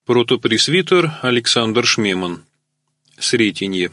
Протопресвитер Александр Шмеман. Сретенье.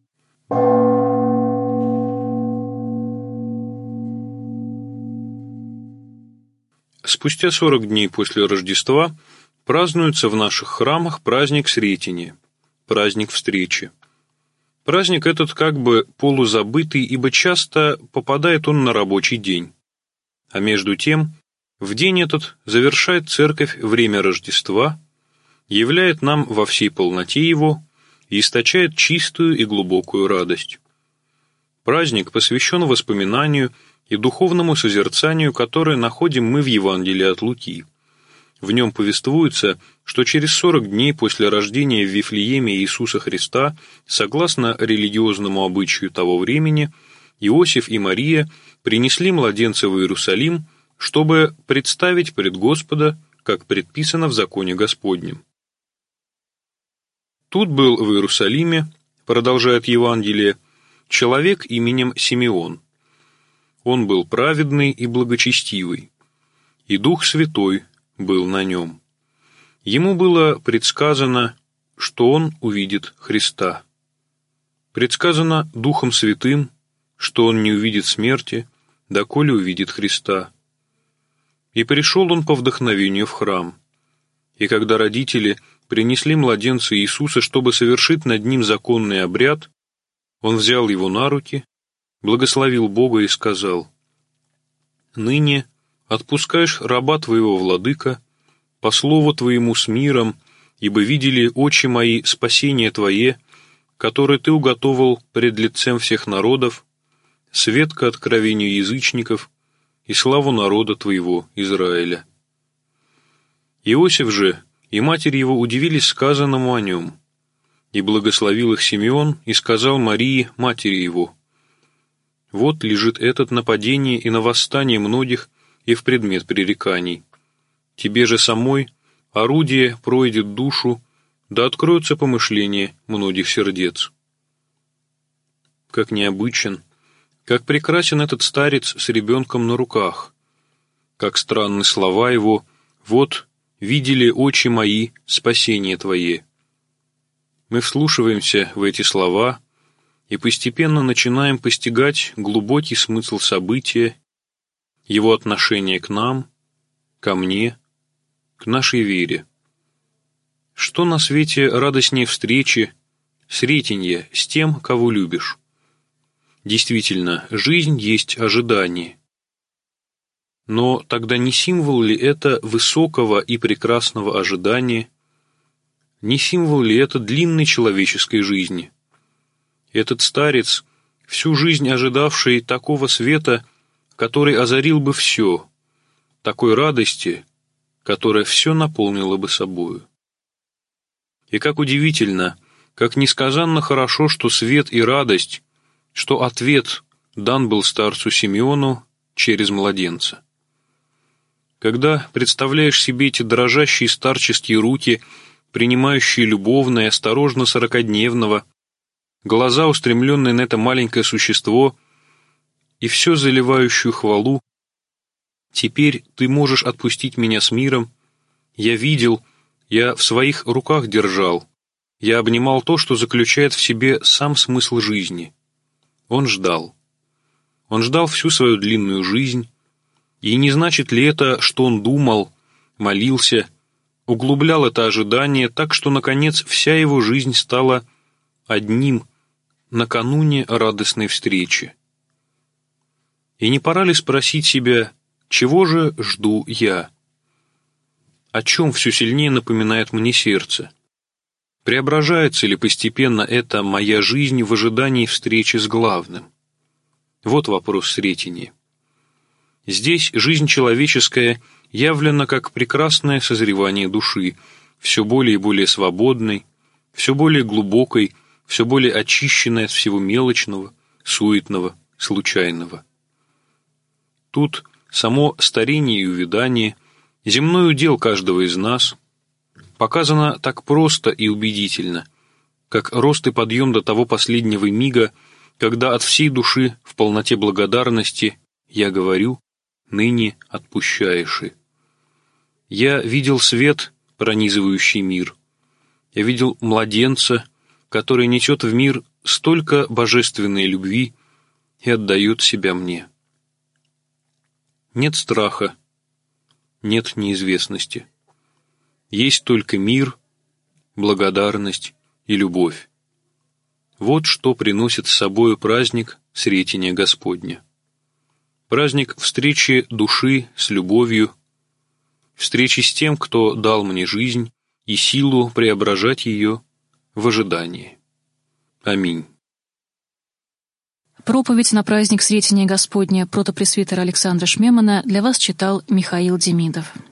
Спустя 40 дней после Рождества празднуется в наших храмах праздник Сретения, праздник встречи. Праздник этот как бы полузабытый, ибо часто попадает он на рабочий день. А между тем, в день этот завершает Церковь время Рождества, являет нам во всей полноте его и источает чистую и глубокую радость. Праздник посвящен воспоминанию и духовному созерцанию, которое находим мы в Евангелии от Луки. В нем повествуется, что через 40 дней после рождения в Вифлееме Иисуса Христа, согласно религиозному обычаю того времени, Иосиф и Мария принесли младенца в Иерусалим, чтобы представить пред Господа, как предписано в законе Господнем. Тут был в Иерусалиме, продолжает Евангелие, человек именем Симеон. Он был праведный и благочестивый, и Дух Святой был на нем. Ему было предсказано, что он увидит Христа. Предсказано Духом Святым, что он не увидит смерти, доколе увидит Христа. И пришел он по вдохновению в храм. И когда родители принесли младенца Иисуса, чтобы совершить над ним законный обряд, он взял его на руки, благословил Бога и сказал: «Ныне отпускаешь раба твоего, владыка, по слову твоему с миром, ибо видели очи мои спасение твое, которое ты уготовал пред лицем всех народов, свет ко откровению язычников и славу народа твоего Израиля». Иосиф же и матерь его удивились сказанному о нем, и благословил их Симеон и сказал Марии, матери его: «Вот лежит этот на падение и на восстание многих и в предмет пререканий. Тебе же самой орудие пройдет душу, да откроются помышления многих сердец». Как необычен, как прекрасен этот старец с ребенком на руках, как странны слова его: «Вот видели очи мои спасение твое». Мы вслушиваемся в эти слова и постепенно начинаем постигать глубокий смысл события, его отношение к нам, ко мне, к нашей вере. Что на свете радостнее встречи, сретенья с тем, кого любишь? Действительно, жизнь есть ожидание. Но тогда не символ ли это высокого и прекрасного ожидания? Не символ ли это длинной человеческой жизни? Этот старец, всю жизнь ожидавший такого света, который озарил бы все, такой радости, которая все наполнила бы собою. И как удивительно, как несказанно хорошо, что свет и радость, что ответ дан был старцу Симеону через младенца. Когда представляешь себе эти дрожащие старческие руки, принимающие любовно и осторожно сорокодневного, глаза, устремленные на это маленькое существо, и все заливающую хвалу: «Теперь ты можешь отпустить меня с миром. Я видел, я в своих руках держал, я обнимал то, что заключает в себе сам смысл жизни». Он ждал. Он ждал всю свою длинную жизнь. И не значит ли это, что он думал, молился, углублял это ожидание так, что, наконец, вся его жизнь стала одним накануне радостной встречи? И не пора ли спросить себя, чего же жду я? О чем все сильнее напоминает мне сердце? Преображается ли постепенно эта моя жизнь в ожидании встречи с главным? Вот вопрос сретения. Здесь жизнь человеческая явлена как прекрасное созревание души, все более и более свободной, все более глубокой, все более очищенной от всего мелочного, суетного, случайного. Тут само старение и увядание, земной удел каждого из нас, показано так просто и убедительно, как рост и подъем до того последнего мига, когда от всей души в полноте благодарности я говорю: «Ныне отпущаешь». Я видел свет, пронизывающий мир, Я видел младенца, который несет в мир столько божественной любви и отдает себя мне. Нет страха, нет неизвестности. Есть только мир, благодарность и любовь. Вот что приносит с собою праздник Сретения Господня. Праздник встречи души с любовью, встречи с тем, кто дал мне жизнь и силу преображать ее в ожидании. Аминь. Проповедь на праздник Сретения Господня протопресвитера Александра Шмемана для вас читал Михаил Демидов.